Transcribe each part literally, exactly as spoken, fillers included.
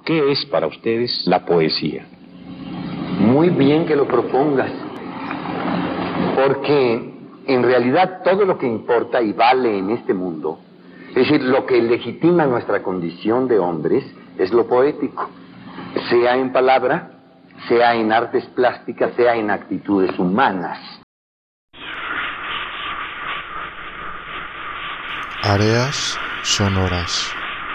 ¿Qué es para ustedes la poesía? Muy bien que lo propongas, porque en realidad todo lo que importa y vale en este mundo, es decir, lo que legitima nuestra condición de hombres, es lo poético, sea en palabra, sea en artes plásticas, sea en actitudes humanas. Áreas sonoras.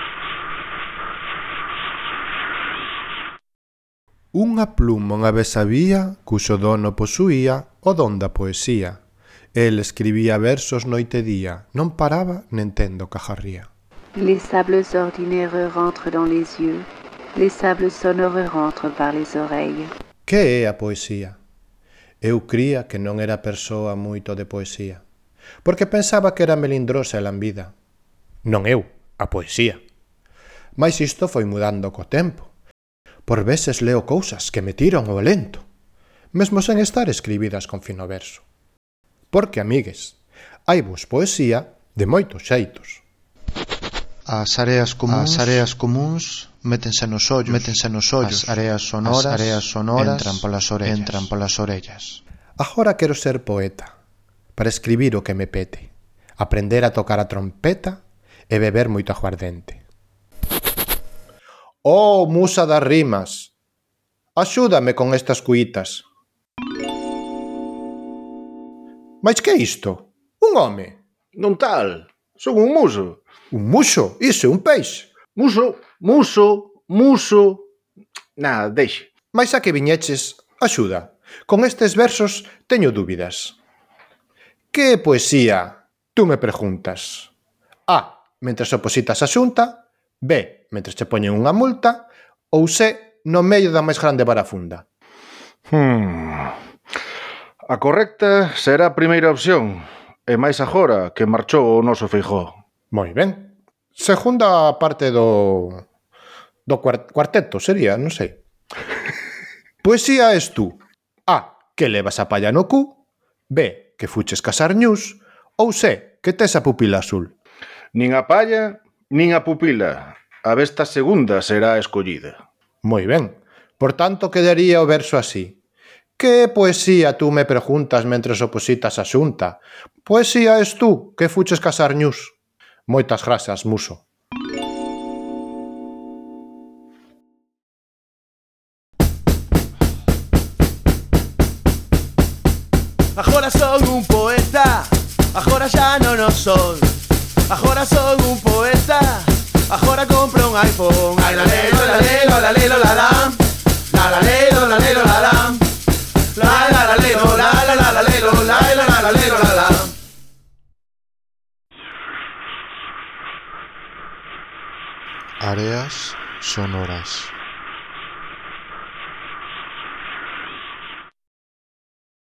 Unha pluma unha vez había, cuxo dono posuía o don da poesía. El escribía versos noite e día, non paraba nen tendo cajarría. Les sables ordinaires rentrent dans les yeux, les sables sonores rentrent par les oreilles. Que é a poesía? Eu cría que non era persoa moito de poesía, porque pensaba que era melindrosa e lambida. Non eu, a poesía. Mais isto foi mudando co tempo. Por veces leo cousas que me tiran o lento, mesmo sen estar escribidas con fino verso. Porque, amigues, hai vos poesía de moitos xeitos. As areas comuns, as areas comuns métense nos ollos, métense nos ollos. As areas sonoras, as areas sonoras entran polas orellas, entran polas orellas. Agora quero ser poeta, para escribir o que me pete, aprender a tocar a trompeta e beber moito aguardente. Oh, musa das rimas, axúdame con estas cuitas. Mais que é isto? Un home? Non tal, son un muso. Un muxo? Iso é un peixe. Muso, muso, muso... Nada, deixe. Mais a que viñeches, axuda. Con estes versos teño dúbidas. Que é poesía? Tú me preguntas. A. Mentres opositas a xunta. B. Mentres che poñen unha multa. Ou C. No medio da máis grande barafunda. Hmm... A correcta será a primeira opción. E máis agora que marchou o noso Feijóo. Moi ben. Segunda parte do... do cuarteto sería, non sei. Poesía es tú. A. Que levas a palla no cu. B. Que fuches casar ñus. Ou C. Que tes a pupila azul. Nin a palla, nin a pupila. A vesta segunda será a escollida. Moi ben. Por tanto, quedaría o verso así. Que poesía tú me preguntas mentres opositas a xunta? Poesía es tú, que fuches casar ñus. Moitas grazas, muso. Agora son un poeta, agora xa non o son. Agora son un poeta, agora compro un iPhone. Ai la lelo, la lelo, la lelo, la lam. La la lelo, la lelo, la lam. La la la lelo, la la la la lelo, la la la la lelo, la lam. Áreas sonoras.